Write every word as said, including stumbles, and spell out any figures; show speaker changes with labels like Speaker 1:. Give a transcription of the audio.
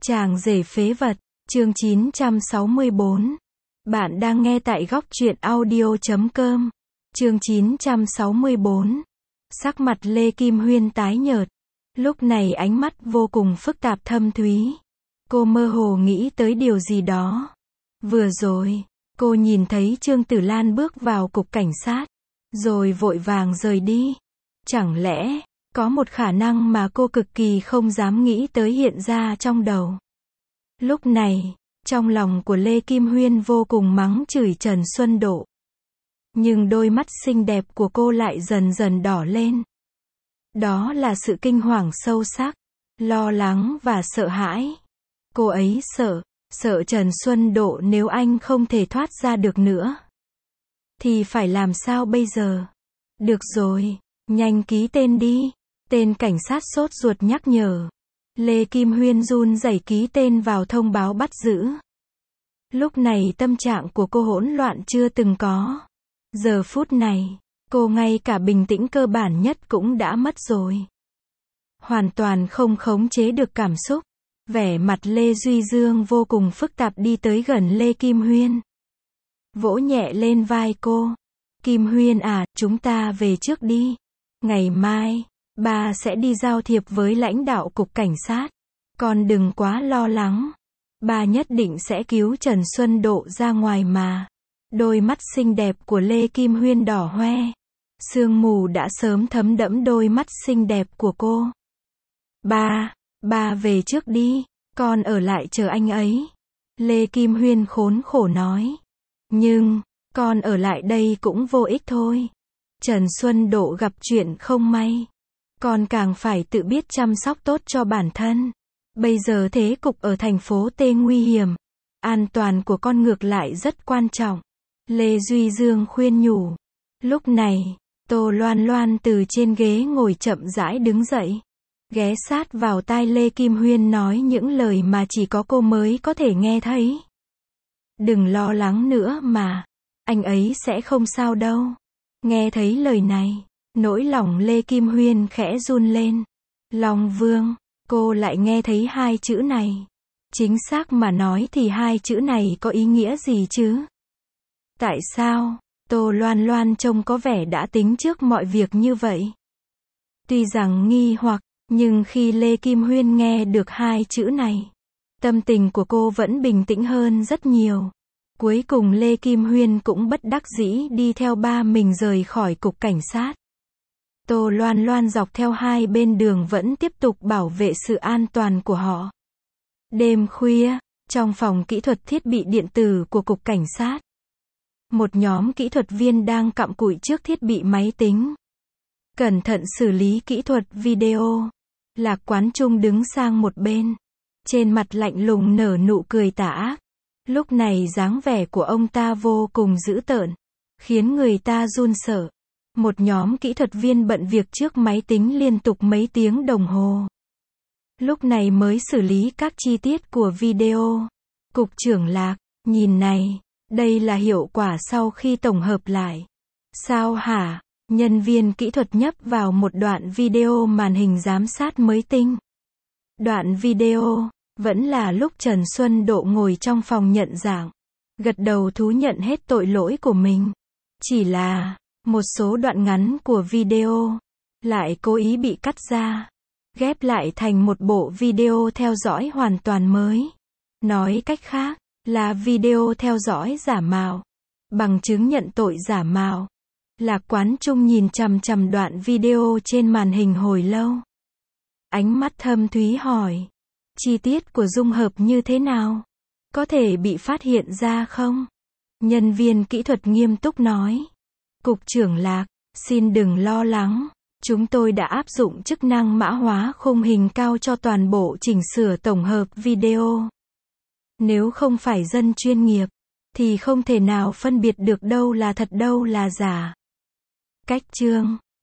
Speaker 1: Chàng rể phế vật, chương chín trăm sáu mươi bốn. Bạn đang nghe tại góc truyện audio chấm com. Chương chín trăm sáu mươi bốn. Sắc mặt Lê Kim Huyên tái nhợt. Lúc này ánh mắt vô cùng phức tạp thâm thúy. Cô mơ hồ nghĩ tới điều gì đó. Vừa rồi, cô nhìn thấy Trương Tử Lan bước vào cục cảnh sát, rồi vội vàng rời đi. Chẳng lẽ, có một khả năng mà cô cực kỳ không dám nghĩ tới hiện ra trong đầu. Lúc này, trong lòng của Lê Kim Huyên vô cùng mắng chửi Trần Xuân Độ. Nhưng đôi mắt xinh đẹp của cô lại dần dần đỏ lên. Đó là sự kinh hoàng sâu sắc, lo lắng và sợ hãi. Cô ấy sợ, sợ Trần Xuân Độ nếu anh không thể thoát ra được nữa. Thì phải làm sao bây giờ? Được rồi, nhanh ký tên đi. Tên cảnh sát sốt ruột nhắc nhở. Lê Kim Huyên run rẩy ký tên vào thông báo bắt giữ. Lúc này tâm trạng của cô hỗn loạn chưa từng có. Giờ phút này, cô ngay cả bình tĩnh cơ bản nhất cũng đã mất rồi. Hoàn toàn không khống chế được cảm xúc. Vẻ mặt Lê Duy Dương vô cùng phức tạp đi tới gần Lê Kim Huyên. Vỗ nhẹ lên vai cô. Kim Huyên à, chúng ta về trước đi. Ngày mai, ba sẽ đi giao thiệp với lãnh đạo cục cảnh sát. Con đừng quá lo lắng. Ba nhất định sẽ cứu Trần Xuân Độ ra ngoài mà. Đôi mắt xinh đẹp của Lê Kim Huyên đỏ hoe. Sương mù đã sớm thấm đẫm đôi mắt xinh đẹp của cô. Ba, ba về trước đi. Con ở lại chờ anh ấy. Lê Kim Huyên khốn khổ nói. Nhưng, con ở lại đây cũng vô ích thôi. Trần Xuân Độ gặp chuyện không may. Con càng phải tự biết chăm sóc tốt cho bản thân. Bây giờ thế cục ở thành phố T nguy hiểm. An toàn của con ngược lại rất quan trọng. Lê Duy Dương khuyên nhủ. Lúc này, Tô Loan Loan từ trên ghế ngồi chậm rãi đứng dậy. Ghé sát vào tai Lê Kim Huyên nói những lời mà chỉ có cô mới có thể nghe thấy. Đừng lo lắng nữa mà. Anh ấy sẽ không sao đâu. Nghe thấy lời này, nỗi lòng Lê Kim Huyên khẽ run lên. Long Vương, cô lại nghe thấy hai chữ này. Chính xác mà nói thì hai chữ này có ý nghĩa gì chứ? Tại sao, Tô Loan Loan trông có vẻ đã tính trước mọi việc như vậy? Tuy rằng nghi hoặc, nhưng khi Lê Kim Huyên nghe được hai chữ này, tâm tình của cô vẫn bình tĩnh hơn rất nhiều. Cuối cùng Lê Kim Huyên cũng bất đắc dĩ đi theo ba mình rời khỏi cục cảnh sát. Tô Loan Loan dọc theo hai bên đường vẫn tiếp tục bảo vệ sự an toàn của họ. Đêm khuya, trong phòng kỹ thuật thiết bị điện tử của cục cảnh sát, một nhóm kỹ thuật viên đang cặm cụi trước thiết bị máy tính, cẩn thận xử lý kỹ thuật video. Lạc Quán Trung đứng sang một bên, trên mặt lạnh lùng nở nụ cười tà ác. Lúc này dáng vẻ của ông ta vô cùng dữ tợn, khiến người ta run sợ. Một nhóm kỹ thuật viên bận việc trước máy tính liên tục mấy tiếng đồng hồ. Lúc này mới xử lý các chi tiết của video. Cục trưởng Lạc, nhìn này, đây là hiệu quả sau khi tổng hợp lại. Sao hả? Nhân viên kỹ thuật nhấp vào một đoạn video màn hình giám sát mới tinh. Đoạn video vẫn là lúc Trần Xuân Độ ngồi trong phòng nhận dạng, gật đầu thú nhận hết tội lỗi của mình. Chỉ là, một số đoạn ngắn của video lại cố ý bị cắt ra, ghép lại thành một bộ video theo dõi hoàn toàn mới. Nói cách khác, là video theo dõi giả mạo, bằng chứng nhận tội giả mạo. Lạc Quán Trung nhìn chằm chằm đoạn video trên màn hình hồi lâu. Ánh mắt thâm thúy hỏi. Chi tiết của dung hợp như thế nào? Có thể bị phát hiện ra không? Nhân viên kỹ thuật nghiêm túc nói. Cục trưởng Lạc, xin đừng lo lắng. Chúng tôi đã áp dụng chức năng mã hóa khung hình cao cho toàn bộ chỉnh sửa tổng hợp video. Nếu không phải dân chuyên nghiệp, thì không thể nào phân biệt được đâu là thật đâu là giả. Cách chương